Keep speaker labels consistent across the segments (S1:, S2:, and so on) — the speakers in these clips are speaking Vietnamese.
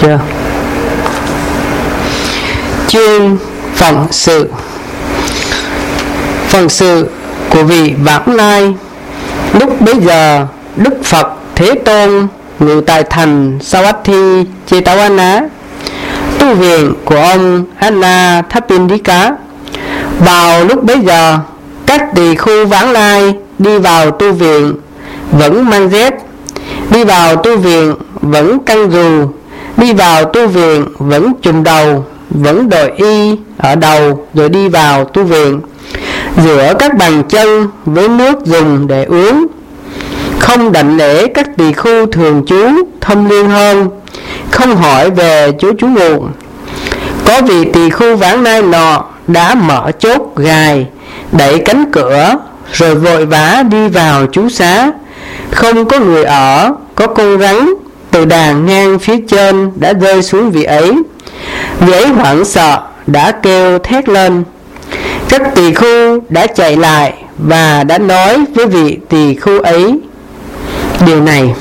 S1: chưa? Chương phận sự. Phận sự của vị Vãng Lai. Lúc bấy giờ, Đức Phật Thế Tôn ngự tại thành Savatthi Jetavana, tu viện của ông Anathapindika. Vào lúc bấy giờ, các tỳ khưu Vãng Lai đi vào tu viện vẫn mang dép, đi vào tu viện vẫn căng dù, đi vào tu viện vẫn trùm đầu, vẫn đội y ở đầu rồi đi vào tu viện, rửa các bàn chân với nước dùng để uống, không đảnh lễ các tỳ khưu thường trú thâm liêng hơn, không hỏi về chỗ trú ngụ. Có vị tỳ khưu Vãng Lai nọ đã mở chốt gài, đẩy cánh cửa rồi vội vã đi vào trú xá. Không có người ở, có con rắn từ đàn ngang phía trên đã rơi xuống vị ấy. Vị ấy hoảng sợ đã kêu thét lên. Các tỳ khưu đã chạy lại và đã nói với vị tỳ khưu ấy điều này: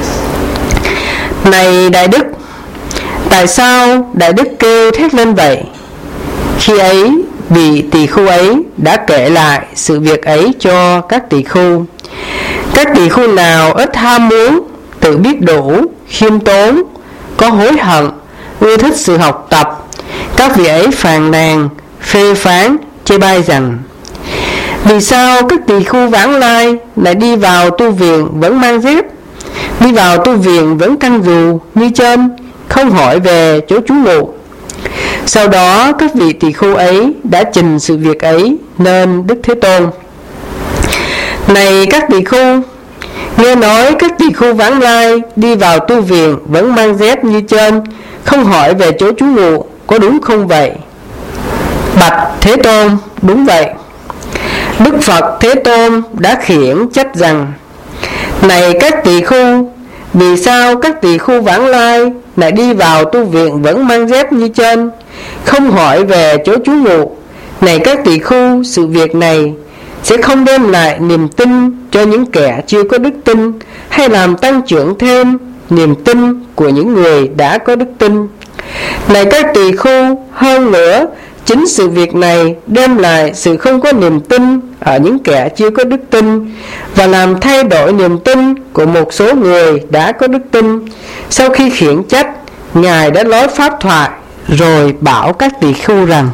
S1: Này Đại Đức, tại sao Đại Đức kêu thét lên vậy? Khi ấy vị tỳ khưu ấy đã kể lại sự việc ấy cho các tỳ khưu. Các tỳ khưu nào ít ham muốn, tự biết đủ, khiêm tốn, có hối hận, ưa thích sự học tập, các vị ấy phàn nàn, phê phán, chê bai rằng: Vì sao các tỳ khưu Vãng Lai lại đi vào tu viện vẫn mang dép, đi vào tu viện vẫn căng dù như trên, không hỏi về chỗ trú ngụ? Sau đó các vị tỳ khưu ấy đã trình sự việc ấy nên Đức Thế Tôn. Này các tỳ khưu, nghe nói các tỳ khưu Vãng Lai đi vào tu viện vẫn mang dép như trên, không hỏi về chỗ trú ngụ, có đúng không vậy? Bạch Thế Tôn, đúng vậy. Đức Phật Thế Tôn đã khiển trách rằng: Này các tỳ khưu, vì sao các tỳ khưu Vãng Lai lại đi vào tu viện vẫn mang dép như trên, không hỏi về chỗ trú ngụ? Này các tỳ khưu, sự việc này sẽ không đem lại niềm tin cho những kẻ chưa có đức tin, hay làm tăng trưởng thêm niềm tin của những người đã có đức tin. Này các tỳ khưu, hơn nữa, chính sự việc này đem lại sự không có niềm tin ở những kẻ chưa có đức tin, và làm thay đổi niềm tin của một số người đã có đức tin. Sau khi khiển trách, Ngài đã nói pháp thoại rồi bảo các tỳ khưu rằng: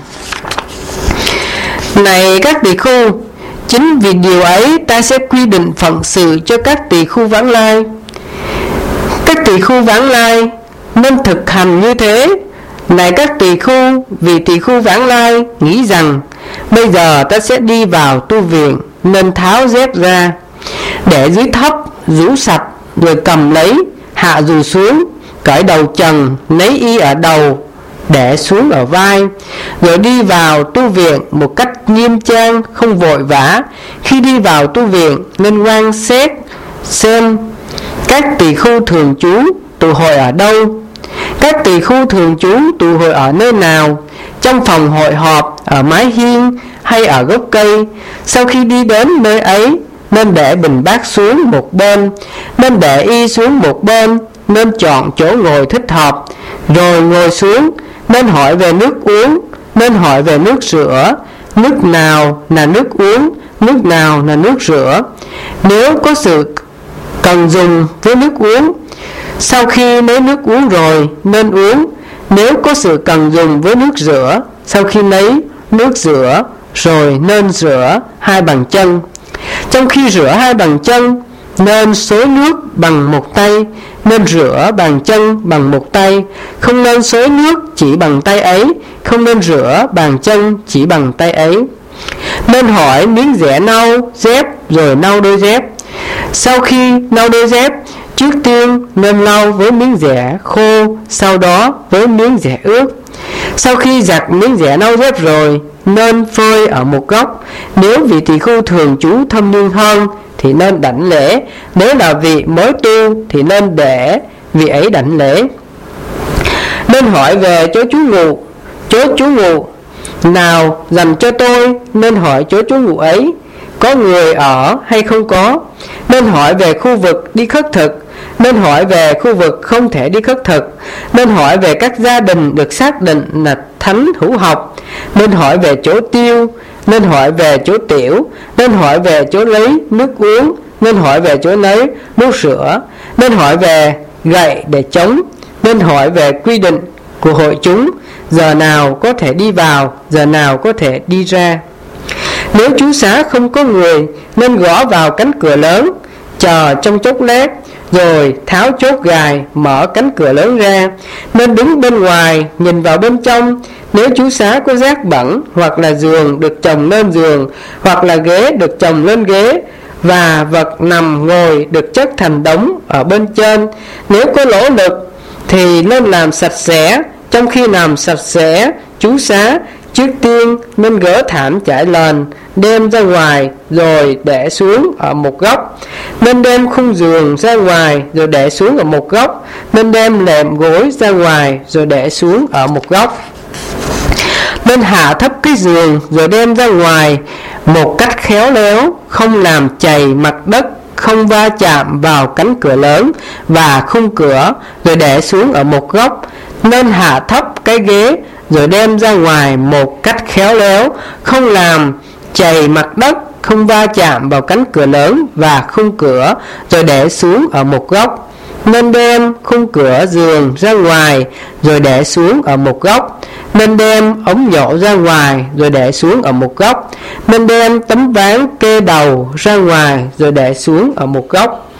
S1: Này các tỳ khưu, chính vì điều ấy ta sẽ quy định phận sự cho các tỳ khưu Vãng Lai. Các tỳ khưu Vãng Lai nên thực hành như thế. Này các tỳ khưu, vì tỳ khưu Vãng Lai nghĩ rằng bây giờ ta sẽ đi vào tu viện nên tháo dép ra, để dưới thấp rũ sạch, rồi cầm lấy, hạ dù xuống, cởi đầu trần, lấy y ở đầu, để xuống ở vai, rồi đi vào tu viện một cách nghiêm trang, không vội vã. Khi đi vào tu viện nên quan xét xem các tỳ khưu thường trú tụ hội ở đâu, các tỳ khưu thường trú tụ hội ở nơi nào, trong phòng hội họp, ở mái hiên hay ở gốc cây. Sau khi đi đến nơi ấy nên để bình bát xuống một bên, nên để y xuống một bên, nên chọn chỗ ngồi thích hợp rồi ngồi xuống, nên hỏi về nước uống, nên hỏi về nước rửa, nước nào là nước uống, nước nào là nước rửa, nếu có sự cần dùng với nước uống. Sau khi lấy nước uống rồi nên uống, nếu có sự cần dùng với nước rửa. Sau khi lấy nước rửa rồi nên rửa hai bàn chân. Trong khi rửa hai bàn chân nên xối nước bằng một tay, nên rửa bàn chân bằng một tay, không nên xối nước chỉ bằng tay ấy, không nên rửa bàn chân chỉ bằng tay ấy. Nên hỏi miếng dẻ nâu dép rồi nâu đôi dép. Sau khi nâu đôi dép, trước tiên nên lau với miếng dẻ khô, sau đó với miếng dẻ ướt. Sau khi giặt miếng dẻ nâu dép rồi nên phơi ở một góc. Nếu vị tỳ khưu thường trú thâm niên hơn thì nên đảnh lễ, nếu là vị mới tu thì nên để vị ấy đảnh lễ. Nên hỏi về chỗ trú ngụ. Chỗ trú ngụ nào dành cho tôi, nên hỏi chỗ trú ngụ ấy có người ở hay không có. Nên hỏi về khu vực đi khất thực. nên hỏi về khu vực không thể đi khất thực, nên hỏi về các gia đình được xác định là thánh hữu học, nên hỏi về chỗ tiêu, nên hỏi về chỗ tiểu, nên hỏi về chỗ lấy nước uống, nên hỏi về chỗ lấy nước sữa, nên hỏi về gậy để chống, nên hỏi về quy định của hội chúng, giờ nào có thể đi vào, giờ nào có thể đi ra. Nếu trú xá không có người, nên gõ vào cánh cửa lớn, chờ trong chốc lát, rồi tháo chốt gài, mở cánh cửa lớn ra, nên đứng bên ngoài nhìn vào bên trong. Nếu trú xá có rác bẩn, hoặc là giường được chồng lên giường, hoặc là ghế được chồng lên ghế, và vật nằm ngồi được chất thành đống ở bên trên, nếu có lỗ lực thì nên làm sạch sẽ. Trong khi làm sạch sẽ trú xá, trước tiên nên gỡ thảm trải lên, đem ra ngoài rồi để xuống ở một góc, nên đem khung giường ra ngoài rồi để xuống ở một góc, nên đem nệm gối ra ngoài rồi để xuống ở một góc, nên hạ thấp cái giường rồi đem ra ngoài một cách khéo léo, không làm chày mặt đất, không va chạm vào cánh cửa lớn và khung cửa, rồi để xuống ở một góc, nên hạ thấp cái ghế rồi đem ra ngoài một cách khéo léo, không làm chày mặt đất, không va chạm vào cánh cửa lớn và khung cửa, rồi để xuống ở một góc, nên đem khung cửa giường ra ngoài rồi để xuống ở một góc, nên đem ống nhổ ra ngoài rồi để xuống ở một góc, nên đem tấm ván kê đầu ra ngoài rồi để xuống ở một góc.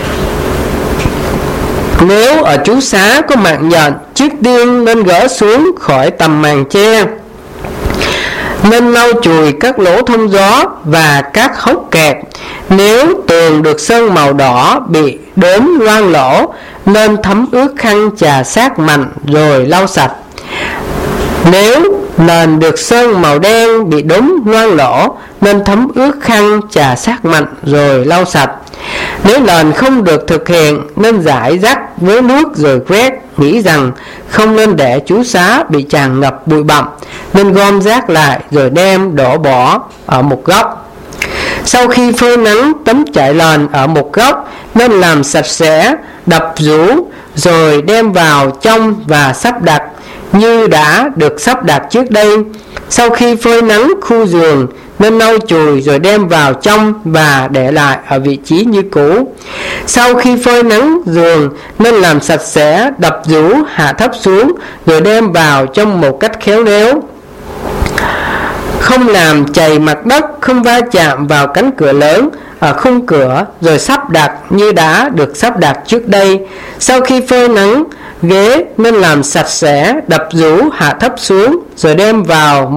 S1: Nếu ở trú xá có mạng nhện, trước tiên nên gỡ xuống khỏi tầm màn che, nên lau chùi các lỗ thông gió và các hốc kẹt. Nếu tường được sơn màu đỏ bị đốm loang lỗ, nên thấm ướt khăn chà sát mạnh rồi lau sạch. Nếu nền được sơn màu đen bị đốm loang lỗ, nên thấm ướt khăn chà sát mạnh rồi lau sạch. Nếu nền không được thực hiện, nên rải rác với nước rồi quét, nghĩ rằng không nên để trú xá bị tràn ngập bụi bặm, nên gom rác lại rồi đem đổ bỏ ở một góc. Sau khi phơi nắng tấm trải lền ở một góc, nên làm sạch sẽ, đập rũ rồi đem vào trong và sắp đặt như đã được sắp đặt trước đây. Sau khi phơi nắng khu giường, nên lau chùi rồi đem vào trong và để lại ở vị trí như cũ. Sau khi phơi nắng giường, nên làm sạch sẽ, đập rũ, hạ thấp xuống rồi đem vào trong một cách khéo léo, không làm chày mặt đất, không va chạm vào cánh cửa lớn ở khung cửa, rồi sắp đặt như đã được sắp đặt trước đây. Sau khi phơi nắng ghế, nên làm sạch sẽ, đập rũ, hạ thấp xuống rồi đem vào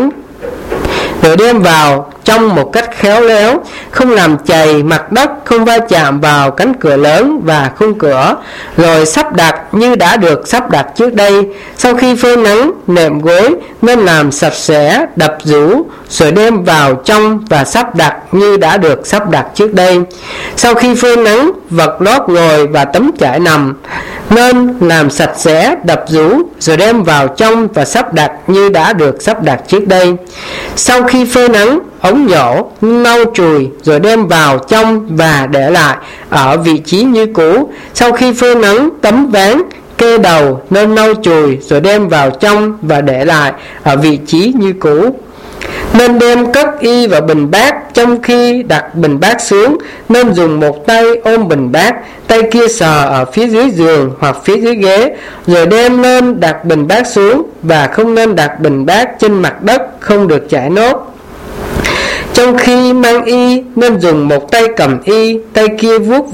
S1: trong một cách khéo léo, không làm chày mặt đất, không va chạm vào cánh cửa lớn và khung cửa, rồi sắp đặt như đã được sắp đặt trước đây. Sau khi phơi nắng nệm gối, nên làm sạch sẽ, đập rũ rồi đem vào trong và sắp đặt như đã được sắp đặt trước đây. Sau khi phơi nắng vật lót ngồi và tấm trải nằm, nên làm sạch sẽ, đập rũ rồi đem vào trong và sắp đặt như đã được sắp đặt trước đây. Sau khi phơi nắng ống nhổ, lau chùi rồi đem vào trong và để lại ở vị trí như cũ. Sau khi phơi nắng tấm ván kê đầu, nên lau chùi rồi đem vào trong và để lại ở vị trí như cũ. Nên đem cất y vào bình bát, trong khi đặt bình bát xuống, nên dùng một tay ôm bình bát, tay kia sờ ở phía dưới giường hoặc phía dưới ghế, rồi đem lên đặt bình bát xuống, và không nên đặt bình bát trên mặt đất, không được chải nốt. Trong khi mang y, nên dùng một tay cầm y, tay kia vuốt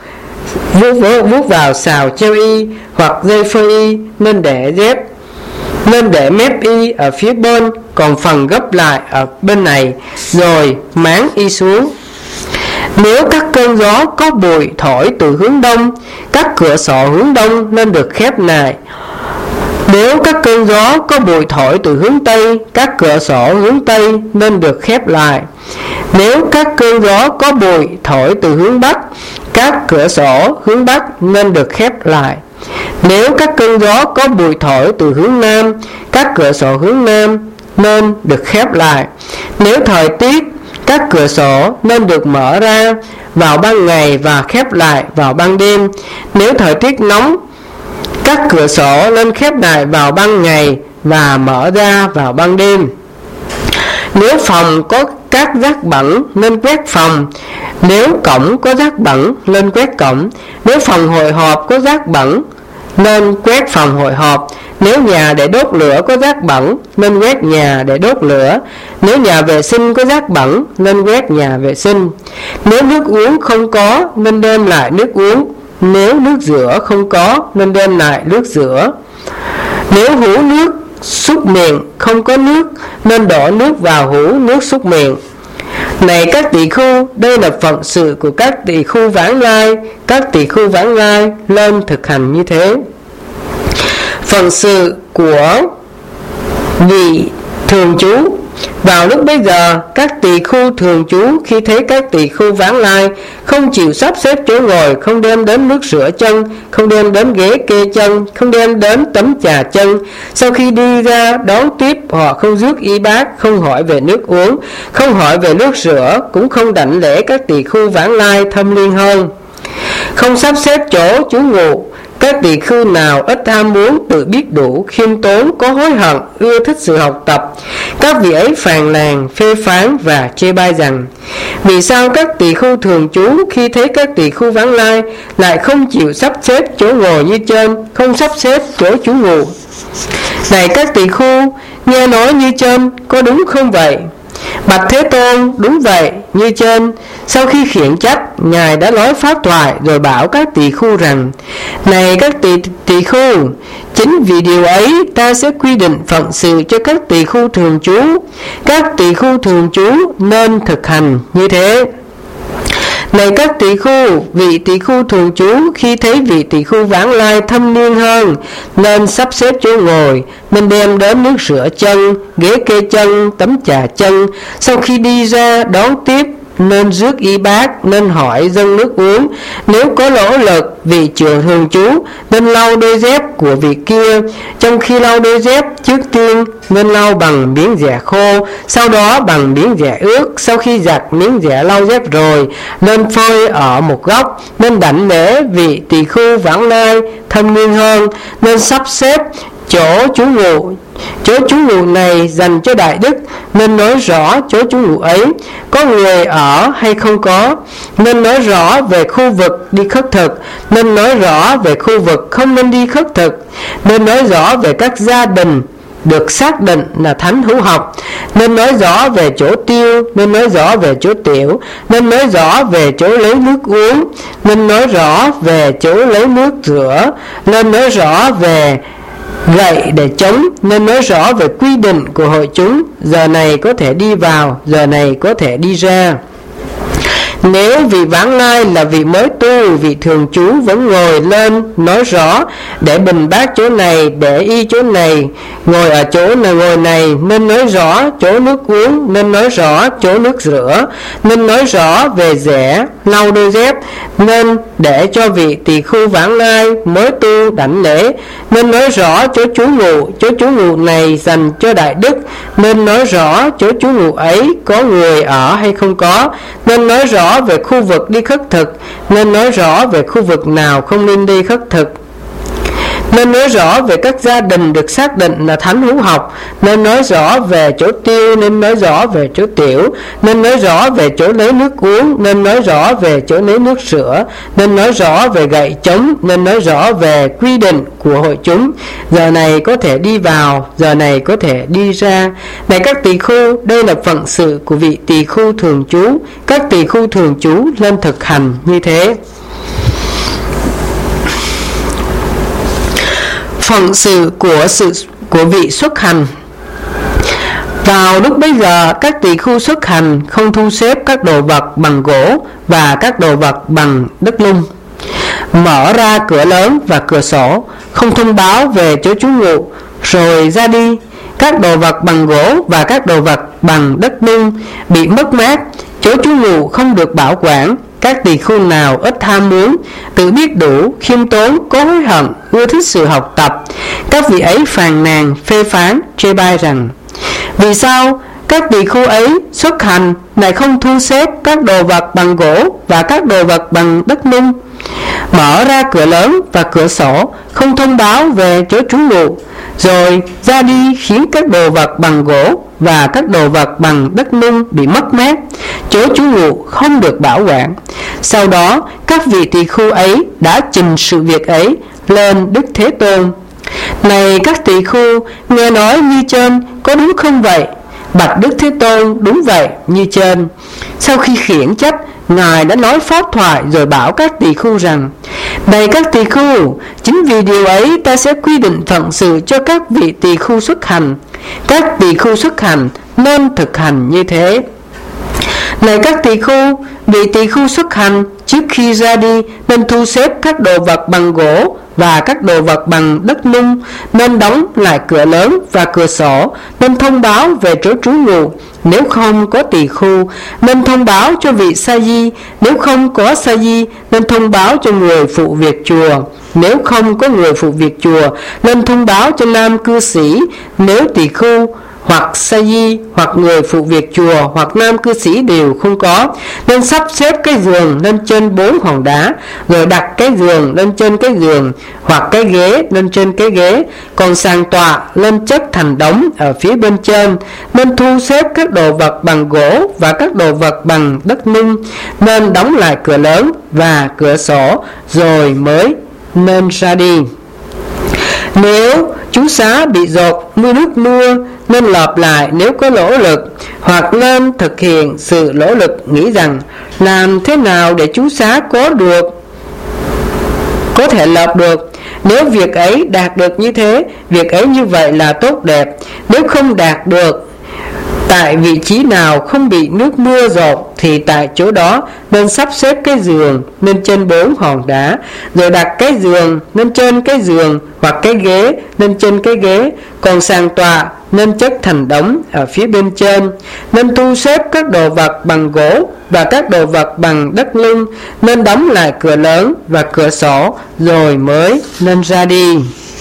S1: vào xào treo y hoặc dây phơi y, nên để mép y ở phía bên, còn phần gấp lại ở bên này, rồi máng y xuống. Nếu các cơn gió có bụi thổi từ hướng đông, các cửa sổ hướng đông nên được khép lại. Nếu các cơn gió có bụi thổi từ hướng tây, các cửa sổ hướng tây nên được khép lại. Nếu các cơn gió có bụi thổi từ hướng bắc, các cửa sổ hướng bắc nên được khép lại. Nếu các cơn gió có bụi thổi từ hướng nam, các cửa sổ hướng nam nên được khép lại. Nếu thời tiết Các cửa sổ nên được mở ra vào ban ngày và khép lại vào ban đêm. Nếu thời tiết nóng, các cửa sổ nên khép lại vào ban ngày và mở ra vào ban đêm. Nếu phòng có các rác bẩn nên quét phòng. Nếu cổng có rác bẩn nên quét cổng. Nếu phòng hội họp có rác bẩn nên quét phòng hội họp. Nếu nhà để đốt lửa có rác bẩn nên quét nhà để đốt lửa. Nếu nhà vệ sinh có rác bẩn nên quét nhà vệ sinh. Nếu nước uống không có nên đem lại nước uống. Nếu nước rửa không có nên đem lại nước rửa. Nếu hũ nước súc miệng không có nước nên đổ nước vào hũ nước súc miệng. Này các tỳ khưu, đây là phận sự của các tỳ khưu vãng lai. Các tỳ khưu vãng lai nên thực hành như thế. Phận sự của vị thường trú. Vào lúc bây giờ, các tỳ khưu thường trú khi thấy các tỳ khưu vãng lai không chịu sắp xếp chỗ ngồi, không đem đến nước rửa chân, không đem đến ghế kê chân, không đem đến tấm chà chân. Sau khi đi ra đón tiếp, họ không rước y bát, không hỏi về nước uống, không hỏi về nước rửa, cũng không đảnh lễ các tỳ khưu vãng lai thâm liêng hơn. Không sắp xếp chỗ trú ngụ. Các tỳ khưu nào ít ham muốn, tự biết đủ, khiêm tốn, có hối hận, ưa thích sự học tập, các vị ấy phàn nàn, phê phán và chê bai rằng: vì sao các tỳ khưu thường trú khi thấy các tỳ khưu vãng lai lại không chịu sắp xếp chỗ ngồi như trên, không sắp xếp chỗ trú ngụ? Này các tỳ khưu, nghe nói như trên có đúng không vậy? Bạch Thế Tôn, đúng vậy, như trên. Sau khi khiển trách, Ngài đã nói pháp thoại rồi bảo các tỳ khưu rằng: này các tỳ khưu, chính vì điều ấy ta sẽ quy định phận sự cho các tỳ khưu thường trú. Các tỳ khưu thường trú nên thực hành như thế. Này các tỳ khưu, vị tỳ khưu thường trú khi thấy vị tỳ khưu vãng lai thâm niên hơn nên sắp xếp chỗ ngồi, nên đem đến nước rửa chân, ghế kê chân, tấm chà chân. Sau khi đi ra đón tiếp, nên rước y bát, nên hỏi dâng nước uống. Nếu có lỗ lực, vị trưởng thường trú nên lau đôi dép của vị kia. Trong khi lau đôi dép, trước tiên nên lau bằng miếng dẻ khô, sau đó bằng miếng dẻ ướt. Sau khi giặt miếng dẻ lau dép rồi, nên phơi ở một góc. Nên đảnh lễ vị tỳ khưu vãng lai thâm niên hơn, nên sắp xếp chỗ trú ngụ. Chỗ trú ngụ này dành cho đại đức, nên nói rõ chỗ trú ngụ ấy có người ở hay không có, nên nói rõ về khu vực đi khất thực, nên nói rõ về khu vực không nên đi khất thực, nên nói rõ về các gia đình được xác định là thánh hữu học, nên nói rõ về chỗ tiêu, nên nói rõ về chỗ tiểu, nên nói rõ về chỗ lấy nước uống, nên nói rõ về chỗ lấy nước rửa, nên nói rõ về gậy để chống, nên nói rõ về quy định của hội chúng, giờ này có thể đi vào, giờ này có thể đi ra. Nếu vị vãng lai là vị mới tu, vị thường trú vẫn ngồi lên nói rõ để bình bát chỗ này, để y chỗ này, ngồi ở chỗ là ngồi này, nên nói rõ chỗ nước uống, nên nói rõ chỗ nước rửa, nên nói rõ về dẻ lau đôi dép, nên để cho vị tỳ khưu vãng lai mới tu đảnh lễ, nên nói rõ chỗ trú ngụ này dành cho đại đức, nên nói rõ chỗ trú ngụ ấy có người ở hay không có, nên nói rõ về khu vực đi khất thực, nên nói rõ về khu vực nào không nên đi khất thực, nên nói rõ về các gia đình được xác định là thánh hữu học, nên nói rõ về chỗ tiêu, nên nói rõ về chỗ tiểu, nên nói rõ về chỗ lấy nước uống, nên nói rõ về chỗ lấy nước rửa, nên nói rõ về gậy chống, nên nói rõ về quy định của hội chúng, giờ này có thể đi vào, giờ này có thể đi ra. Này các tỳ khưu, đây là phận sự của vị tỳ khưu thường trú. Các tỳ khưu thường trú nên thực hành như thế. Phận sự của vị xuất hành. Vào lúc bấy giờ, các tỳ khưu xuất hành không thu xếp các đồ vật bằng gỗ và các đồ vật bằng đất nung, mở ra cửa lớn và cửa sổ, không thông báo về chỗ trú ngụ, rồi ra đi. Các đồ vật bằng gỗ và các đồ vật bằng đất nung bị mất mát, chỗ trú ngụ không được bảo quản. Các tỳ khưu nào ít ham muốn, tự biết đủ, khiêm tốn, có hối hận, ưa thích sự học tập, các vị ấy phàn nàn, phê phán, chê bai rằng: vì sao Các tỳ khu ấy xuất hành lại không thu xếp các đồ vật bằng gỗ và các đồ vật bằng đất nung, mở ra cửa lớn và cửa sổ, không thông báo về chỗ trú ngụ, rồi ra đi khiến các đồ vật bằng gỗ và các đồ vật bằng đất nung bị mất mát, chỗ trú ngụ không được bảo quản. Sau đó các vị tỳ khu ấy đã trình sự việc ấy lên Đức Thế Tôn. Này các tỳ khu, nghe nói như trên có đúng không vậy? Bạch Đức Thế Tôn, đúng vậy như trên. Sau khi khiển trách, Ngài đã nói pháp thoại rồi bảo các tỳ khu rằng: này các tỳ khu, chính vì điều ấy ta sẽ quy định phận sự cho các vị tỳ khu xuất hành. Các tỳ khu xuất hành nên thực hành như thế. Này các tỳ khu, vị tỳ khu xuất hành trước khi ra đi nên thu xếp các đồ vật bằng gỗ và các đồ vật bằng đất nung, nên đóng lại cửa lớn và cửa sổ, nên thông báo về chỗ trú ngụ. Nếu không có tỳ khu nên thông báo cho vị sa di, nếu không có sa di nên thông báo cho người phụ việc chùa, nếu không có người phụ việc chùa nên thông báo cho nam cư sĩ. Nếu tỳ khu hoặc sa di hoặc người phụ việc chùa hoặc nam cư sĩ đều không có, nên sắp xếp cái giường lên trên 4 hòn đá, rồi đặt cái giường lên trên cái giường, hoặc cái ghế lên trên cái ghế, còn sàn tọa lên chất thành đống ở phía bên trên. Nên thu xếp các đồ vật bằng gỗ và các đồ vật bằng đất nung, nên đóng lại cửa lớn và cửa sổ, rồi mới nên ra đi. Nếu chú xá bị dột mưa nước mưa, nên lợp lại nếu có lỗ lực, hoặc nên thực hiện sự nỗ lực nghĩ rằng làm thế nào để chú xá có thể lợp được. Nếu việc ấy đạt được như thế, việc ấy như vậy là tốt đẹp. Nếu không đạt được, tại vị trí nào không bị nước mưa dột, thì tại chỗ đó nên sắp xếp cái giường lên trên 4 hòn đá, rồi đặt cái giường lên trên cái giường, hoặc cái ghế lên trên cái ghế, còn sàn tọa nên chất thành đống ở phía bên trên. Nên thu xếp các đồ vật bằng gỗ và các đồ vật bằng đất nung, nên đóng lại cửa lớn và cửa sổ, rồi mới nên ra đi.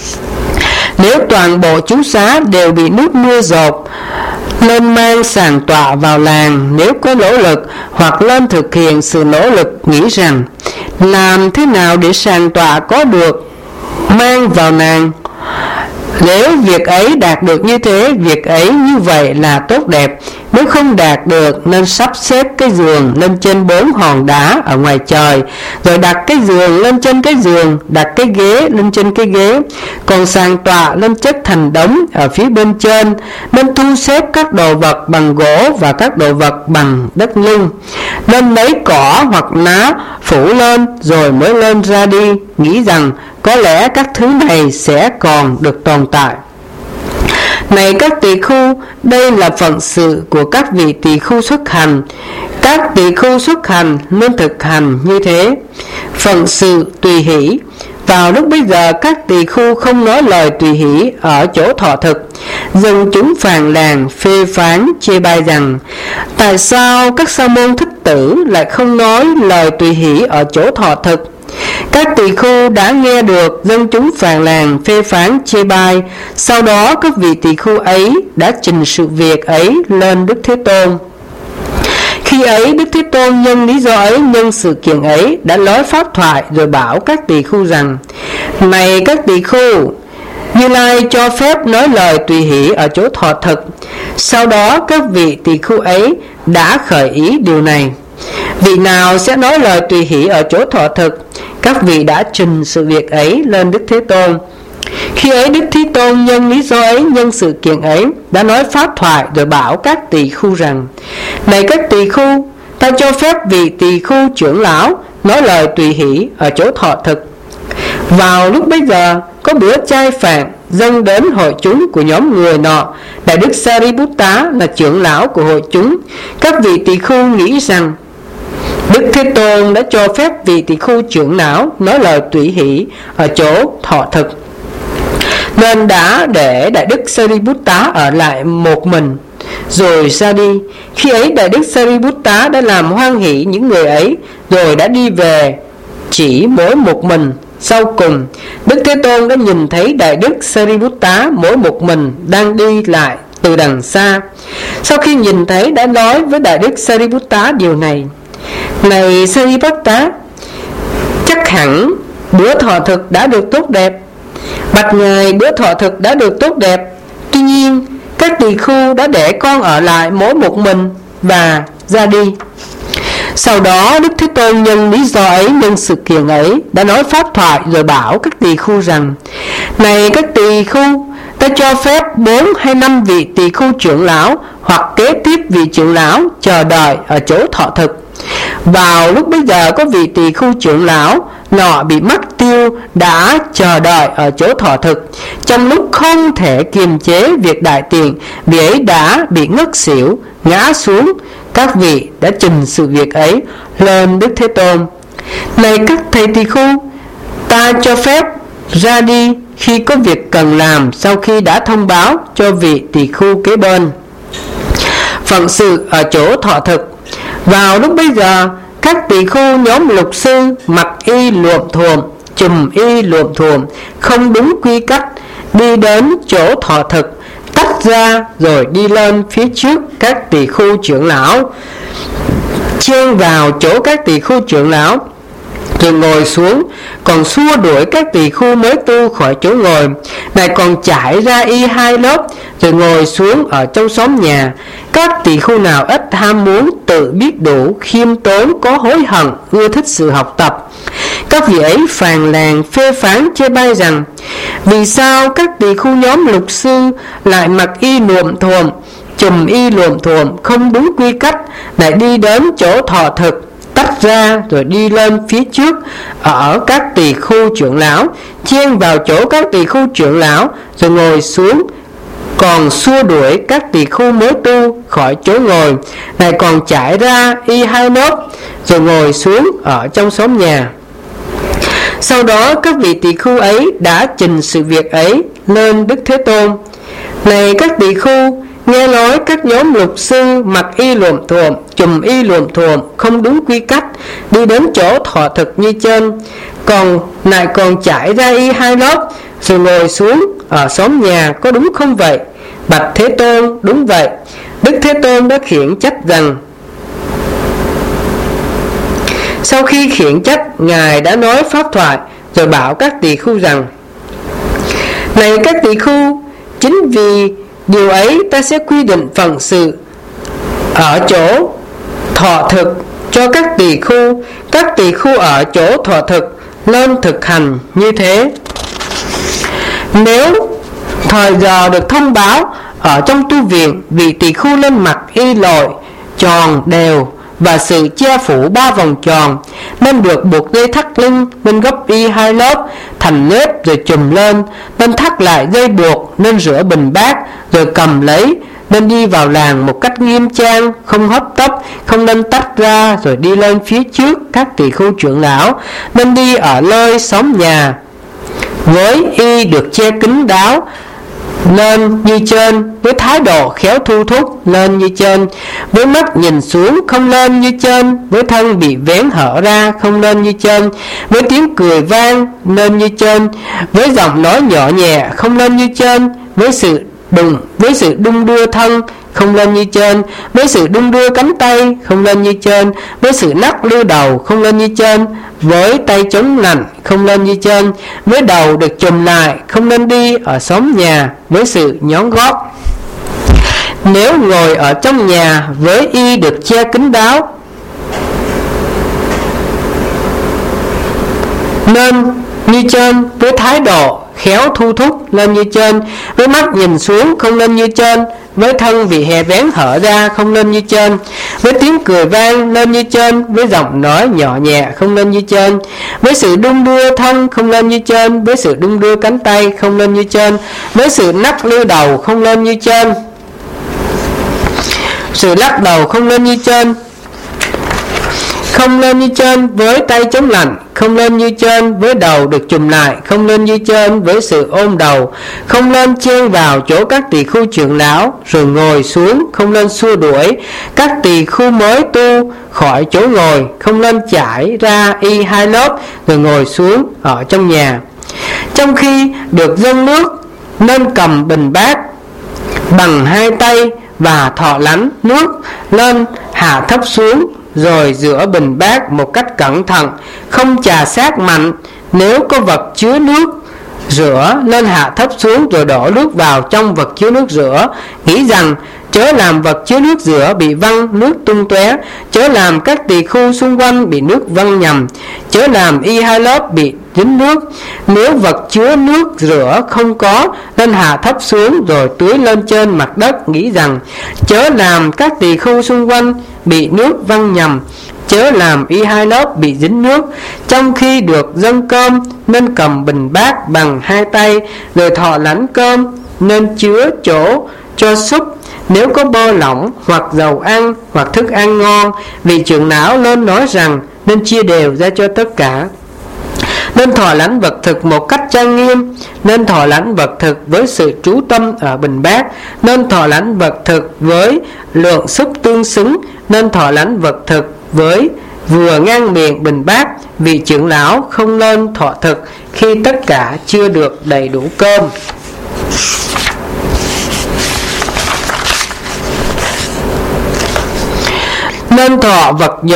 S1: Nếu toàn bộ chú xá đều bị nước mưa dột, nên mang sàn tọa vào làng nếu có nỗ lực, hoặc lên thực hiện sự nỗ lực nghĩ rằng làm thế nào để sàn tọa có được mang vào làng. Nếu việc ấy đạt được như thế, việc ấy như vậy là tốt đẹp. Nếu không đạt được, nên sắp xếp cái giường lên trên 4 hòn đá ở ngoài trời, rồi đặt cái giường lên trên cái giường, đặt cái ghế lên trên cái ghế, còn sàn tọa lên chất thành đống ở phía bên trên. Nên thu xếp các đồ vật bằng gỗ và các đồ vật bằng đất nung, nên lấy cỏ hoặc lá phủ lên, rồi mới lên ra đi, nghĩ rằng có lẽ các thứ này sẽ còn được tồn tại. Này các tỳ khu, đây là phận sự của các vị tỳ khu xuất hành. Các tỳ khu xuất hành nên thực hành như thế. Phận sự tùy hỷ. Vào lúc bây giờ các tỳ khu không nói lời tùy hỷ ở chỗ thọ thực. Dân chúng phàn nàn phê phán chê bai rằng tại sao các sa môn thích tử lại không nói lời tùy hỷ ở chỗ thọ thực. Các tỳ khu đã nghe được dân chúng phàn nàn phê phán chê bai. Sau đó các vị tỳ khu ấy đã trình sự việc ấy lên Đức Thế Tôn. Khi ấy Đức Thế Tôn nhân lý do ấy, nhân sự kiện ấy, đã nói pháp thoại rồi bảo các tỳ khu rằng: này các tỳ khu, Như Lai cho phép nói lời tùy hỷ ở chỗ thọ thực. Sau đó các vị tỳ khu ấy đã khởi ý điều này: vị nào sẽ nói lời tùy hỷ ở chỗ thọ thực? Các vị đã trình sự việc ấy lên Đức Thế Tôn. Khi ấy Đức Thế Tôn nhân lý do ấy, nhân sự kiện ấy, đã nói pháp thoại rồi bảo các tỳ khu rằng: này các tỳ khu, ta cho phép vị tỳ khu trưởng lão nói lời tùy hỷ ở chỗ thọ thực. Vào lúc bấy giờ có bữa chay phạn dâng đến hội chúng của nhóm người nọ. Đại đức Sariputta là trưởng lão của hội chúng. Các vị tỳ khu nghĩ rằng Đức Thế Tôn đã cho phép vị tỳ khu trưởng lão nói lời tùy hỷ ở chỗ thọ thực, nên đã để Đại đức Sariputta ở lại một mình rồi ra đi. Khi ấy Đại đức Sariputta đã làm hoan hỷ những người ấy, rồi đã đi về chỉ mỗi một mình. Sau cùng Đức Thế Tôn đã nhìn thấy Đại đức Sariputta mỗi một mình đang đi lại từ đằng xa. Sau khi nhìn thấy đã nói với Đại Đức Sariputta điều này: này Sariputta, chắc hẳn bữa thọ thực đã được tốt đẹp. Bạch ngài, bữa thọ thực đã được tốt đẹp. Tuy nhiên các tỳ khưu đã để con ở lại mỗi một mình và ra đi. Sau đó Đức Thế Tôn nhân lý do ấy, nhân sự kiện ấy, đã nói pháp thoại rồi bảo các tỳ khưu rằng: này các tỳ khưu, ta cho phép 4 hay 5 vị tỳ khưu trưởng lão hoặc kế tiếp vị trưởng lão chờ đợi ở chỗ thọ thực. Vào lúc bấy giờ có vị tỳ khưu trưởng lão nọ bị mắc tiêu đã chờ đợi ở chỗ thọ thực. Trong lúc không thể kiềm chế việc đại tiện, vị ấy đã bị ngất xỉu, ngã xuống. Các vị đã trình sự việc ấy lên Đức Thế Tôn: này các thầy tỳ khưu, ta cho phép ra đi khi có việc cần làm, sau khi đã thông báo cho vị tỳ khưu kế bên phận sự ở chỗ thọ thực. Vào lúc bấy giờ các tỳ khưu nhóm lục sư mặc y luộm thuộm, chùm y luộm thuộm, không đúng quy cách, đi đến chỗ thọ thực, tách ra rồi đi lên phía trước các tỳ khưu trưởng lão, chen vào chỗ các tỳ khưu trưởng lão rồi ngồi xuống, còn xua đuổi các tỳ khưu mới tu khỏi chỗ ngồi. Này còn trải ra y 2 lớp rồi ngồi xuống ở trong xóm nhà. Các tỳ khưu nào ít ham muốn, tự biết đủ, khiêm tốn, có hối hận, ưa thích sự học tập, các vị ấy phàn nàn phê phán chê bai rằng: vì sao các tỳ khưu nhóm lục sư lại mặc y luộm thuộm, chùm y luộm thuộm, không đúng quy cách, lại đi đến chỗ thọ thực, tách ra rồi đi lên phía trước ở các tỳ khưu trưởng lão, chen vào chỗ các tỳ khưu trưởng lão rồi ngồi xuống, còn xua đuổi các tỳ khưu mới tu khỏi chỗ ngồi. Này còn trải ra y 2 lớp rồi ngồi xuống ở trong xóm nhà. Sau đó các vị tỳ khưu ấy đã trình sự việc ấy lên Đức Thế Tôn: này các tỳ khưu, nghe nói các nhóm lục sư mặc y luộm thuộm, chùm y luộm thuộm, không đúng quy cách, đi đến chỗ thọ thực như trên, còn trải ra y 2 lớp rồi ngồi xuống ở xóm nhà, có đúng không vậy? Bạch Thế Tôn, đúng vậy. Đức Thế Tôn đã khiển trách rằng: sau khi khiển trách, ngài đã nói pháp thoại rồi bảo các tỳ khưu rằng: này các tỳ khưu, chính vì điều ấy ta sẽ quy định phận sự ở chỗ thọ thực cho các tỳ khưu. Các tỳ khưu ở chỗ thọ thực nên thực hành như thế. Nếu thời giờ được thông báo ở trong tu viện, vị tỳ khưu lên mặc y lội tròn đều và sự che phủ 3 vòng tròn, nên được buộc dây thắt lưng, nên gấp y 2 lớp thành nếp rồi chùm lên, nên thắt lại dây buộc, nên rửa bình bát rồi cầm lấy, nên đi vào làng một cách nghiêm trang, không hấp tấp, không nên tách ra rồi đi lên phía trước các tỳ khưu trưởng lão, nên đi ở nơi xóm nhà với y được che kín đáo lên như trên, với thái độ khéo thu thúc lên như trên, với mắt nhìn xuống không lên như trên, với thân bị vén hở ra không lên như trên, với tiếng cười vang lên như trên, với giọng nói nhỏ nhẹ không lên như trên, với sự đung đưa thân không lên như trên, với sự đung đưa cánh tay không lên như trên, với sự nắc lư đầu không lên như trên, với tay chống nạnh không lên như trên, với đầu được chùm lại không nên đi ở xóm nhà với sự nhón gót. Nếu ngồi ở trong nhà với y được che kín đáo nên như trên, với thái độ khéo thu thúc lên như trên, với mắt nhìn xuống không lên như trên, với thân bị hè vén hở ra không lên như trên, với tiếng cười vang lên như trên, với giọng nói nhỏ nhẹ không lên như trên, với sự đung đưa thân không lên như trên, với sự đung đưa cánh tay không lên như trên, với sự nắc lư đầu không lên như trên, sự lắc đầu không lên như trên, không lên như trên, với tay chống lạnh không lên như trên, với đầu được chùm lại không lên như trên, với sự ôm đầu không lên chen vào chỗ các tỳ khưu trưởng lão rồi ngồi xuống, không lên xua đuổi các tỳ khưu mới tu khỏi chỗ ngồi, không lên trải ra y 2 lớp rồi ngồi xuống ở trong nhà. Trong khi được dâng nước nên cầm bình bát bằng hai tay và thọ lánh nước lên hạ thấp xuống rồi rửa bình bát một cách cẩn thận, không chà sát mạnh. Nếu có vật chứa nước rửa lên hạ thấp xuống rồi đổ nước vào trong vật chứa nước rửa, nghĩ rằng chớ làm vật chứa nước rửa bị văng nước tung tóe, chớ làm các tỳ khưu xung quanh bị nước văng nhầm, chớ làm y hai lớp bị dính nước. Nếu vật chứa nước rửa không có, nên hạ thấp xuống rồi tưới lên trên mặt đất, nghĩ rằng chớ làm các tỳ khưu xung quanh bị nước văng nhầm, chớ làm y hai lớp bị dính nước. Trong khi được dâng cơm, nên cầm bình bát bằng hai tay, rồi thọ lãnh cơm, nên chứa chỗ cho súp. Nếu có bơ lỏng hoặc dầu ăn hoặc thức ăn ngon, vị trưởng não nên nói rằng nên chia đều ra cho tất cả. Nên thọ lãnh vật thực một cách trang nghiêm, nên thọ lãnh vật thực với sự chú tâm ở bình bát, nên thọ lãnh vật thực với lượng súp tương xứng, nên thọ lãnh vật thực với vừa ngang miệng bình bát. Vị trưởng lão không nên thọ thực khi tất cả chưa được đầy đủ cơm. Nên thọ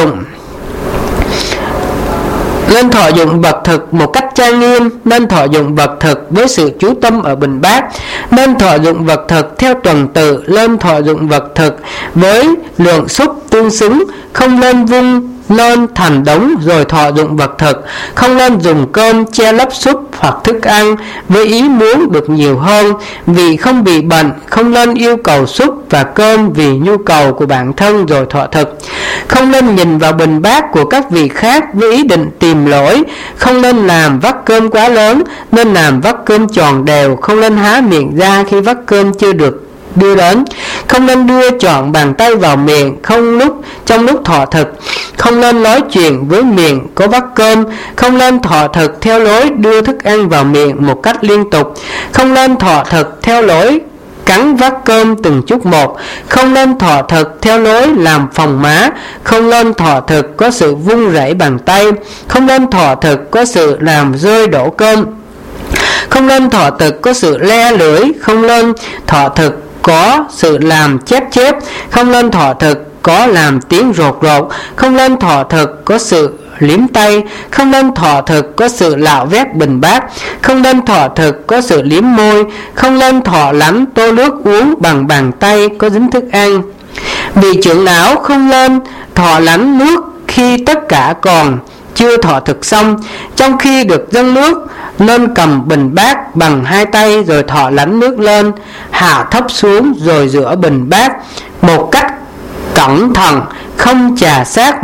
S1: dụng vật thực một cách trang nghiêm, nên thọ dụng vật thực với sự chú tâm ở bình bát, nên thọ dụng vật thực theo tuần tự, nên thọ dụng vật thực với lượng súp tương xứng, không nên vung lên thành đống rồi thọ dụng vật thực, không nên dùng cơm che lấp súp hoặc thức ăn với ý muốn được nhiều hơn vì không bị bệnh, không nên yêu cầu súp và cơm vì nhu cầu của bản thân rồi thọ thực, không nên nhìn vào bình bát của các vị khác với ý định tìm lỗi, không nên làm vắt cơm quá lớn, nên làm vắt cơm tròn đều, không nên há miệng ra khi vắt cơm chưa được đưa đến, không nên đưa trọn bàn tay vào miệng trong lúc thọ thực, không nên nói chuyện với miệng có vắt cơm, không nên thọ thực theo lối đưa thức ăn vào miệng một cách liên tục, không nên thọ thực theo lối cắn vắt cơm từng chút một, không nên thọ thực theo lối làm phồng má, không nên thọ thực có sự vung rẩy bàn tay, không nên thọ thực có sự làm rơi đổ cơm, không nên thọ thực có sự le lưỡi, không nên thọ thực có sự làm chép, không nên thọ thực có làm tiếng rột, không nên thọ thực có sự liếm tay, không nên thọ thực có sự lạo vét bình bát, không nên thọ thực có sự liếm môi, không nên thọ lãnh tô nước uống bằng bàn tay có dính thức ăn. Vị trưởng lão không nên thọ lãnh nước khi tất cả còn chưa thọ thực xong. Trong khi được dâng nước, nên cầm bình bát bằng hai tay rồi thọ lãnh nước lên, hạ thấp xuống rồi rửa bình bát một cách cẩn thận, không chà sát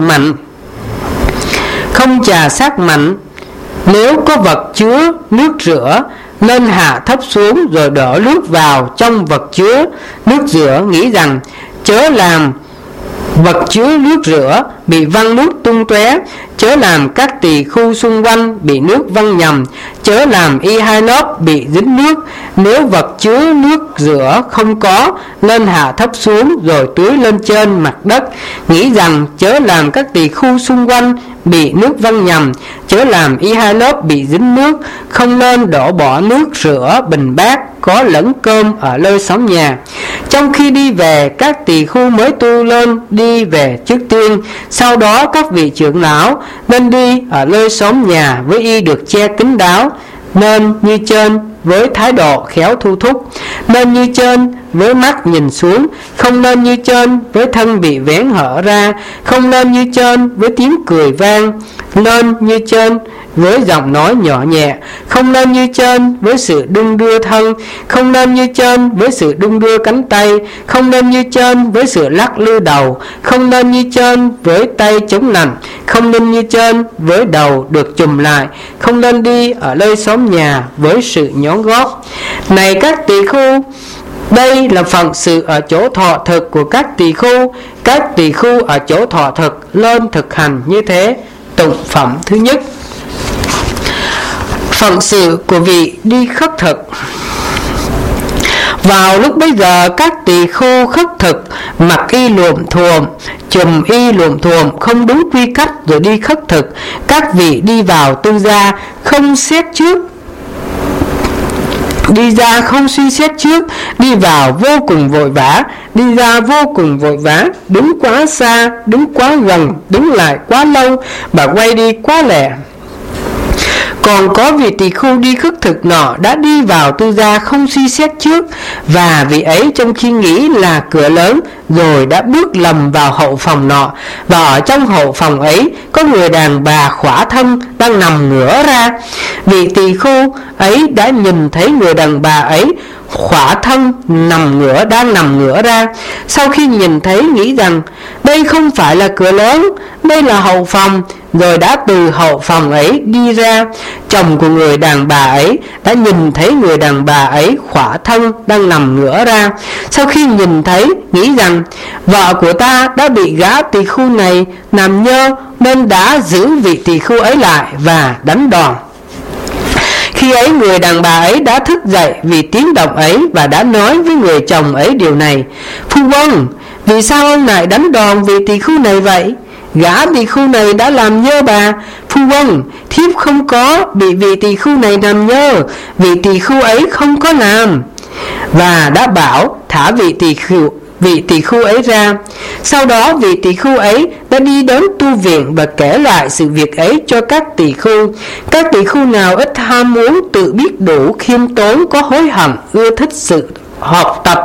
S1: mạnh. Nếu có vật chứa nước rửa, nên hạ thấp xuống rồi đổ nước vào trong vật chứa nước rửa, nghĩ rằng chớ làm vật chứa nước rửa bị văng nước tung tóe, chớ làm các tỳ khưu xung quanh bị nước văng nhầm, chớ làm y hai lớp bị dính nước. Nếu vật chứa nước rửa không có, nên hạ thấp xuống rồi tưới lên trên mặt đất, nghĩ rằng chớ làm các tỳ khưu xung quanh bị nước văng nhầm, chớ làm y hai lớp bị dính nước, không nên đổ bỏ nước rửa bình bát có lẫn cơm ở nơi xóm nhà. Trong khi đi về, các tỳ khưu mới tu lên đi về trước tiên, sau đó các vị trưởng lão nên đi ở nơi xóm nhà với y được che kín đáo, nên như trên với thái độ khéo thu thúc, nên như trên với mắt nhìn xuống, không nên như trên với thân bị vén hở ra, không nên như trên với tiếng cười vang, nên như trên với giọng nói nhỏ nhẹ, không nên như trên với sự đung đưa thân, không nên như trên với sự đung đưa cánh tay, không nên như trên với sự lắc lư đầu, không nên như trên với tay chống nạnh, không nên như trên với đầu được chùm lại, không nên đi ở nơi xóm nhà với sự nhón gót. Này các tỳ khưu, đây là phận sự ở chỗ thọ thực của các tỳ khưu. Các tỳ khưu ở chỗ thọ thực lên thực hành như thế. Tụng phẩm thứ nhất. Phận sự của vị đi khất thực. Vào lúc bấy giờ, các tỳ khưu khất thực, mặc y luộm thuộm, chùm y luộm thuộm, không đúng quy cách rồi đi khất thực. Các vị đi vào tư gia, không xét trước đi ra không suy xét trước, đi vào vô cùng vội vã, đi ra vô cùng vội vã, đứng quá xa, đứng quá gần, đứng lại quá lâu và quay đi quá lẹ. Còn có vị tỳ khưu đi khất thực nọ đã đi vào tư gia không suy xét trước, và vị ấy trong khi nghĩ là cửa lớn rồi đã bước lầm vào hậu phòng nọ, và ở trong hậu phòng ấy có người đàn bà khỏa thân đang nằm ngửa ra. Vị tỳ khưu ấy đã nhìn thấy người đàn bà ấy khỏa thân đang nằm ngửa ra. Sau khi nhìn thấy nghĩ rằng đây không phải là cửa lớn, đây là hậu phòng, rồi đã từ hậu phòng ấy đi ra. Chồng của người đàn bà ấy đã nhìn thấy người đàn bà ấy khỏa thân đang nằm ngửa ra. Sau khi nhìn thấy nghĩ rằng vợ của ta đã bị gã tỳ khưu này làm nhơ, nên đã giữ vị tỳ khưu ấy lại và đánh đòn. Khi ấy người đàn bà ấy đã thức dậy vì tiếng động ấy và đã nói với người chồng ấy điều này: Phu quân, vì sao ông lại đánh đòn vị tỳ khưu này vậy? Gã tỳ khưu này đã làm nhơ bà. Phu quân, thiếp không có bị vị tỳ khưu này làm nhơ, vị tỳ khưu ấy không có làm. Và đã bảo thả vị tỳ khưu ấy ra. Sau đó vị tỳ khưu ấy đã đi đến tu viện và kể lại sự việc ấy cho các tỳ khưu. Các tỳ khưu nào ít ham muốn, tự biết đủ, khiêm tốn, có hối hận, ưa thích sự học tập,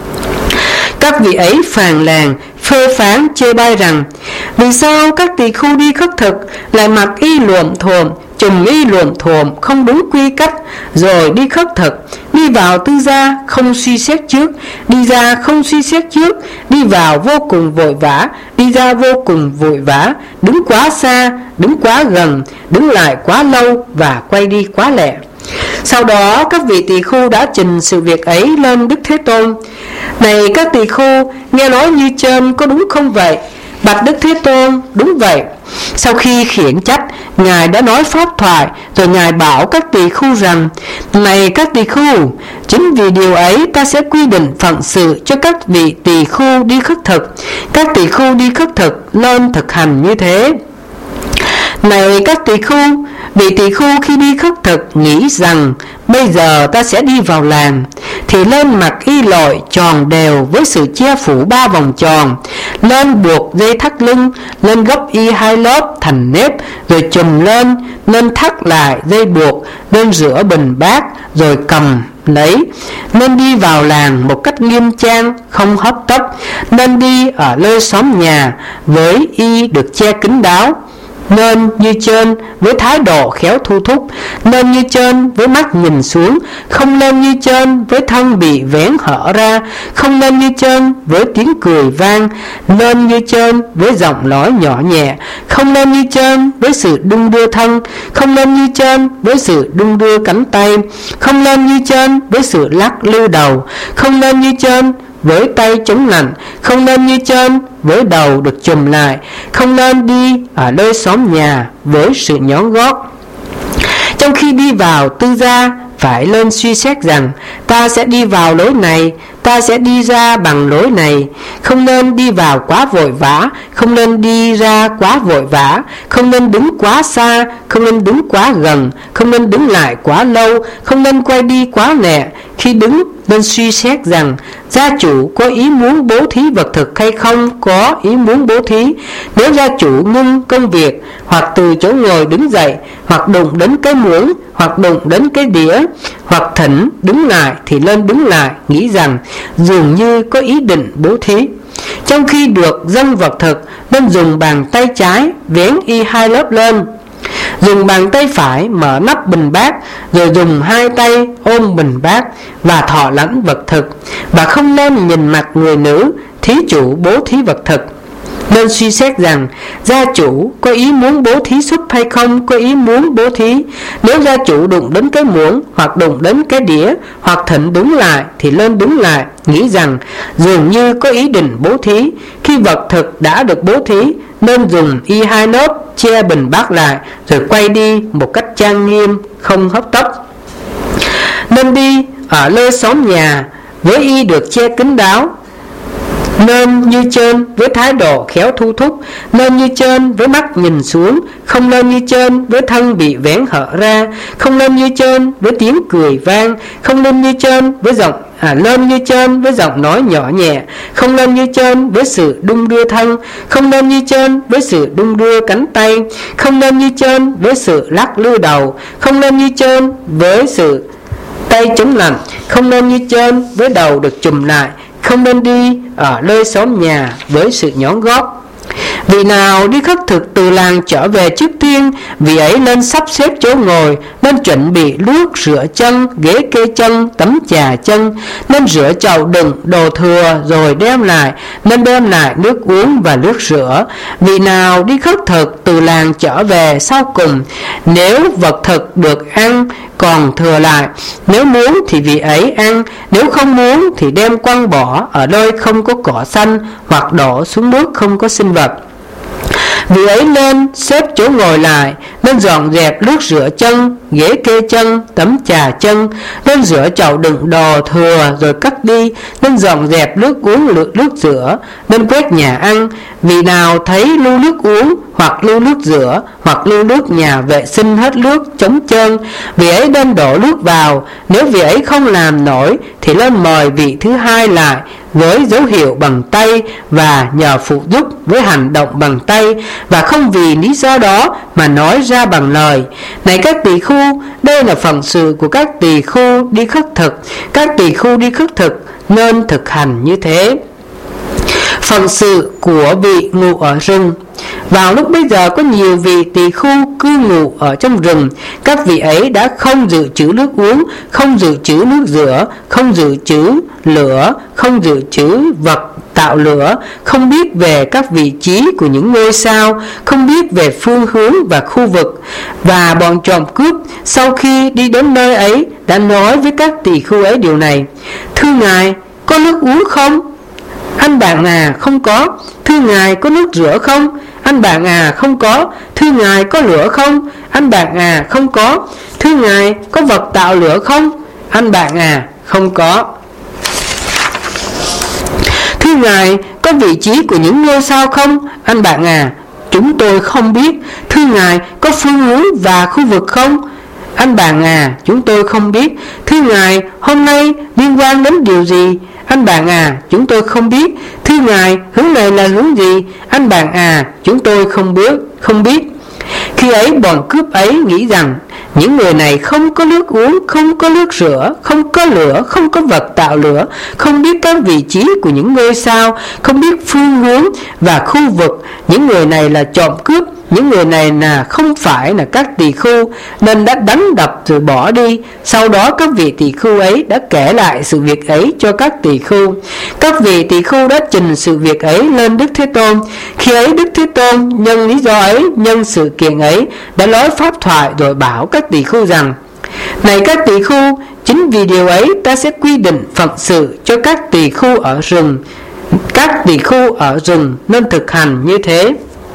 S1: các vị ấy phàn nàn, phê phán, chê bai rằng: vì sao các tỳ khưu đi khất thực lại mặc y luộm thuộm, chùm y luộm thuộm, không đúng quy cách, rồi đi khất thực, đi vào tư gia không suy xét trước, đi ra không suy xét trước, đi vào vô cùng vội vã, đi ra vô cùng vội vã, đứng quá xa, đứng quá gần, đứng lại quá lâu và quay đi quá lẹ. Sau đó các vị tỳ khưu đã trình sự việc ấy lên Đức Thế Tôn. Này các tỳ khưu, nghe nói như trên có đúng không vậy? Bạch Đức Thế Tôn, đúng vậy. Sau khi khiển trách, Ngài đã nói pháp thoại, rồi Ngài bảo các tỳ khưu rằng: này các tỳ khưu, chính vì điều ấy ta sẽ quy định phận sự cho các vị tỳ khưu đi khất thực. Các tỳ khưu đi khất thực nên thực hành như thế. Này các tỳ khưu, vị tỳ khưu khi đi khất thực nghĩ rằng bây giờ ta sẽ đi vào làng, thì lên mặc y lội tròn đều với sự che phủ 3 vòng tròn, lên buộc dây thắt lưng, lên gấp y 2 lớp thành nếp, rồi chùm lên, nên thắt lại dây buộc, nên rửa bình bát, rồi cầm lấy, nên đi vào làng một cách nghiêm trang, không hấp tấp, nên đi ở nơi xóm nhà với y được che kín đáo, nên như trên với thái độ khéo thu thúc, nên như trên với mắt nhìn xuống, không nên như trên với thân bị vén hở ra, không nên như trên với tiếng cười vang, nên như trên với giọng nói nhỏ nhẹ, không nên như trên với sự đung đưa thân, không nên như trên với sự đung đưa cánh tay, không nên như trên với sự lắc lư đầu, không nên như trên với tay chống lạnh, không nên như trên với đầu được chùm lại, không nên đi ở nơi xóm nhà với sự nhón gót. Trong khi đi vào tư gia phải lên suy xét rằng ta sẽ đi vào lối này, ta sẽ đi ra bằng lối này, không nên đi vào quá vội vã, không nên đi ra quá vội vã, không nên đứng quá xa, không nên đứng quá gần, không nên đứng lại quá lâu, không nên quay đi quá lẹ. Khi đứng nên suy xét rằng gia chủ có ý muốn bố thí vật thực hay không có ý muốn bố thí. Nếu gia chủ ngưng công việc, hoặc từ chỗ ngồi đứng dậy, hoặc đụng đến cái muỗng, hoặc đụng đến cái đĩa, hoặc thỉnh đứng lại, thì lên đứng lại, nghĩ rằng dường như có ý định bố thí. Trong khi được dâng vật thực, nên dùng bàn tay trái vén y 2 lớp lên, dùng bàn tay phải mở nắp bình bát, rồi dùng 2 tay ôm bình bát và thọ lãnh vật thực, và không nên nhìn mặt người nữ thí chủ bố thí vật thực. Nên suy xét rằng gia chủ có ý muốn bố thí súp hay không có ý muốn bố thí. Nếu gia chủ đụng đến cái muỗng, hoặc đụng đến cái đĩa, hoặc thỉnh đứng lại, thì lên đứng lại, nghĩ rằng dường như có ý định bố thí. Khi vật thực đã được bố thí, nên dùng y 2 lớp che bình bát lại, rồi quay đi một cách trang nghiêm, không hấp tấp. Nên đi ở nơi xóm nhà với y được che kín đáo, Nên như trên với thái độ khéo thu thúc, nên như trên với mắt nhìn xuống, không nên như trên với thân bị vén hở ra, không nên như trên với tiếng cười vang, không nên như trên với lên như trên với giọng nói nhỏ nhẹ, không nên như trên với sự đung đưa thân, không nên như trên với sự đung đưa cánh tay, không nên như trên với sự lắc lư đầu, không nên như trên với sự tay chống lạnh, không nên như trên với đầu được chùm lại, không nên đi ở nơi xóm nhà với sự nhón gót. Vị nào đi khất thực từ làng trở về trước tiên, vị ấy nên sắp xếp chỗ ngồi, nên chuẩn bị luốc rửa chân, ghế kê chân, tấm chà chân, nên rửa chậu đựng đồ thừa rồi đem lại, nên đem lại nước uống và nước rửa. Vị nào đi khất thực từ làng trở về sau cùng, nếu vật thực được ăn còn thừa lại, nếu muốn thì vị ấy ăn, nếu không muốn thì đem quăng bỏ ở nơi không có cỏ xanh, hoặc đổ xuống nước không có sinh vật. Vị ấy nên xếp chỗ ngồi lại, nên dọn dẹp nước rửa chân, ghế kê chân, tấm chà chân, nên rửa chậu đựng đồ thừa rồi cất đi, nên dọn dẹp nước uống nước rửa, nên quét nhà ăn. Vì nào thấy lu nước uống hoặc lu nước rửa hoặc lu nước nhà vệ sinh hết nước trống trơn, vị ấy nên đổ nước vào. Nếu vị ấy không làm nổi thì nên mời vị thứ hai lại với dấu hiệu bằng tay và nhờ phụ giúp với hành động bằng tay, và không vì lý do đó mà nói ra bằng lời. Này các tỳ khu, đây là phận sự của các tỳ khu đi khất thực. Các tỳ khu đi khất thực nên thực hành như thế. Phận sự của vị ngụ ở rừng. Vào lúc bây giờ có nhiều vị tỳ khu cư ngụ ở trong rừng. Các vị ấy đã không dự trữ nước uống, không dự trữ nước rửa, không dự trữ lửa, không dự trữ vật tạo lửa, không biết về các vị trí của những ngôi sao, không biết về phương hướng và khu vực. Và bọn trộm cướp sau khi đi đến nơi ấy đã nói với các tỳ khu ấy điều này: Thưa Ngài, có nước uống không? Anh bạn à, không có. Thưa Ngài, có nước rửa không? Anh bạn à, không có. Thưa Ngài, có lửa không? Anh bạn à, không có. Thưa Ngài, có vật tạo lửa không? Anh bạn à, không có. Thưa Ngài, có vị trí của những ngôi sao không? Anh bạn à, chúng tôi không biết. Thưa Ngài, có phương hướng và khu vực không? Anh bạn à, chúng tôi không biết. Thưa Ngài, hôm nay liên quan đến điều gì? Anh bạn à, chúng tôi không biết. Thưa Ngài, hướng này là hướng gì? Anh bạn à, chúng tôi không biết. Khi ấy bọn cướp ấy nghĩ rằng những người này không có nước uống, không có nước rửa, không có lửa, không có vật tạo lửa, không biết các vị trí của những ngôi sao, không biết phương hướng và khu vực. Những người này là trộm cướp, những người này không phải là các tỳ khu, nên đã đánh đập rồi bỏ đi. Sau đó các vị tỳ khu ấy đã kể lại sự việc ấy cho các tỳ khu. Các vị tỳ khu đã trình sự việc ấy lên Đức Thế Tôn. Khi ấy Đức Thế Tôn nhân lý do ấy, nhân sự kiện ấy, đã nói pháp thoại rồi bảo các tỳ khu rằng: Này các tỳ khu, chính vì điều ấy ta sẽ quy định phận sự cho các tỳ khu ở rừng. Các tỳ khu ở rừng nên thực hành như thế.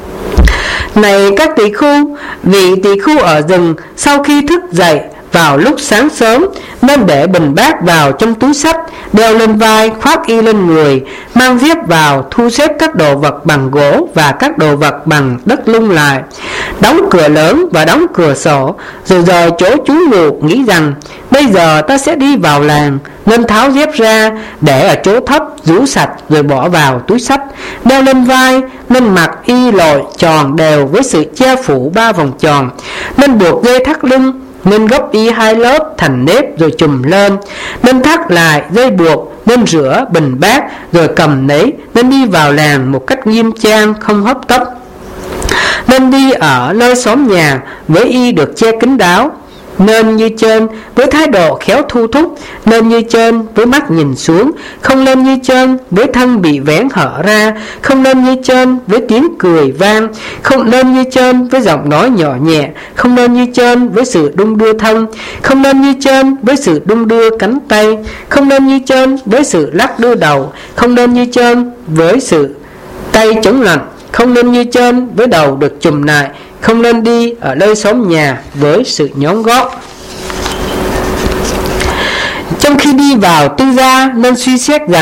S1: Này các tỳ khu, vị tỳ khu ở rừng sau khi thức dậy vào lúc sáng sớm nên để bình bát vào trong túi xách, đeo lên vai, khoác y lên người, mang dép vào, thu xếp các đồ vật bằng gỗ và các đồ vật bằng đất lung lại, đóng cửa lớn và đóng cửa sổ, rồi rời chỗ trú ngụ, nghĩ rằng bây giờ ta sẽ đi vào làng, nên tháo dép ra để ở chỗ thấp, rũ sạch rồi bỏ vào túi xách, đeo lên vai, nên mặc y lội tròn đều với sự che phủ 3 vòng tròn, nên buộc dây thắt lưng, nên gấp y 2 lớp thành nếp rồi chùm lên, nên thắt lại dây buộc, nên rửa bình bát rồi cầm nấy, nên đi vào làng một cách nghiêm trang, không hấp tấp, nên đi ở nơi xóm nhà với y được che kín đáo, nên như trên với thái độ khéo thu thúc, nên như trên với mắt nhìn xuống, không nên như trên với thân bị vén hở ra, không nên như trên với tiếng cười vang, không nên như trên với giọng nói nhỏ nhẹ, không nên như trên với sự đung đưa thân, không nên như trên với sự đung đưa cánh tay, không nên như trên với sự lắc đưa đầu, không nên như trên với sự tay chống lạnh, không nên như trên với đầu được chùm lại, không nên đi ở nơi xóm nhà với sự nhón gót. Trong khi đi vào tư gia nên suy xét rằng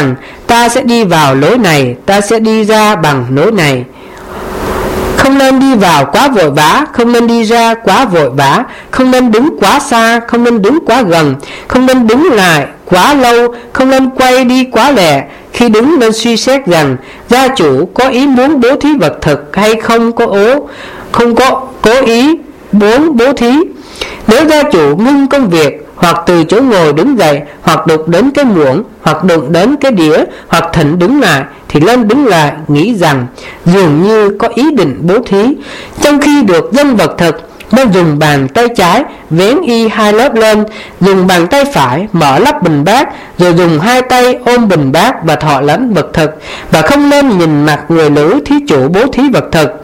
S1: ta sẽ đi vào lối này, ta sẽ đi ra bằng lối này. Không nên đi vào quá vội vã, không nên đi ra quá vội vã, không nên đứng quá xa, không nên đứng quá gần, không nên đứng lại quá lâu, không nên quay đi quá lẹ. Khi đứng nên suy xét rằng gia chủ có ý muốn bố thí vật thực hay không có cố ý bố thí. Nếu gia chủ ngưng công việc, hoặc từ chỗ ngồi đứng dậy, hoặc đụng đến cái muỗng, hoặc đụng đến cái đĩa, hoặc thỉnh đứng lại, thì lên đứng lại nghĩ rằng dường như có ý định bố thí. Trong khi được dâng vật thực, nên dùng bàn tay trái vén y 2 lớp lên, dùng bàn tay phải mở lắp bình bát, rồi dùng 2 tay ôm bình bát và thọ lãnh vật thực, và không nên nhìn mặt người nữ thí chủ bố thí vật thực.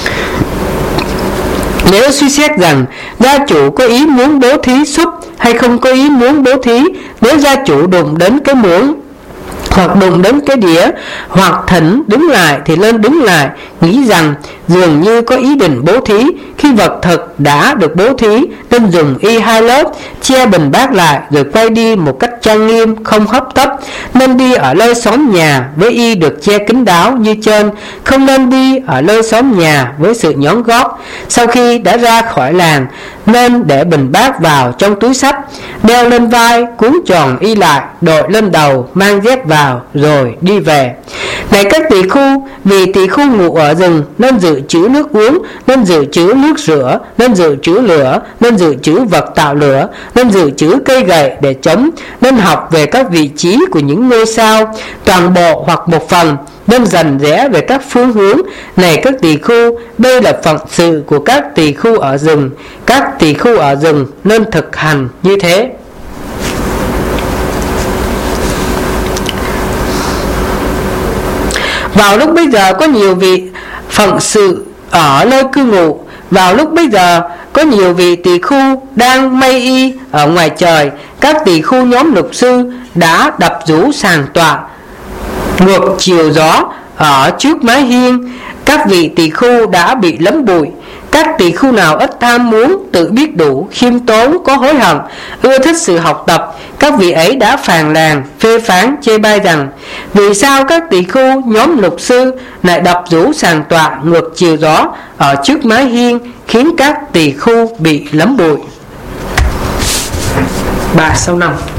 S1: Nếu suy xét rằng gia chủ có ý muốn bố thí súp hay không có ý muốn bố thí, nếu gia chủ đụng đến cái muỗng, hoặc đụng đến cái đĩa, hoặc thỉnh đứng lại, thì lên đứng lại nghĩ rằng dường như có ý định bố thí. Khi vật thực đã được bố thí, nên dùng y 2 lớp che bình bát lại, rồi quay đi một cách trang nghiêm, không hấp tấp. Nên đi ở nơi xóm nhà với y được che kín đáo như trên, không nên đi ở nơi xóm nhà với sự nhón gót. Sau khi đã ra khỏi làng, nên để bình bát vào trong túi xách, đeo lên vai, cuốn tròn y lại, đội lên đầu, mang dép vào, rồi đi về. Này các tỳ khu, vì tỳ khu ngụ ở rừng, nên dự trữ nước uống, nên dự trữ nước rửa, nên dự trữ lửa, nên dự trữ vật tạo lửa, nên dự trữ cây gậy để chống, nên học về các vị trí của những ngôi sao, toàn bộ hoặc một phần, nên rành rẽ về các phương hướng. Này các tỳ khu, đây là phận sự của các tỳ khu ở rừng. Các tỳ khu ở rừng nên thực hành như thế. Vào lúc bây giờ có nhiều vị phận sự ở nơi cư ngụ. Vào lúc bây giờ có nhiều vị tỳ khu đang may y ở ngoài trời. Các tỳ khu nhóm lục sư đã đập rũ sàn tọa ngược chiều gió ở trước mái hiên. Các vị tỳ khu đã bị lấm bụi. Các tỳ khu nào ít tham muốn, tự biết đủ, khiêm tốn, có hối hận, ưa thích sự học tập, các vị ấy đã phàn nàn, phê phán, chê bai rằng vì sao các tỳ khu nhóm lục sư lại đập rũ sàn tọa ngược chiều gió ở trước mái hiên, khiến các tỳ khu bị lấm bụi. 3 sau 5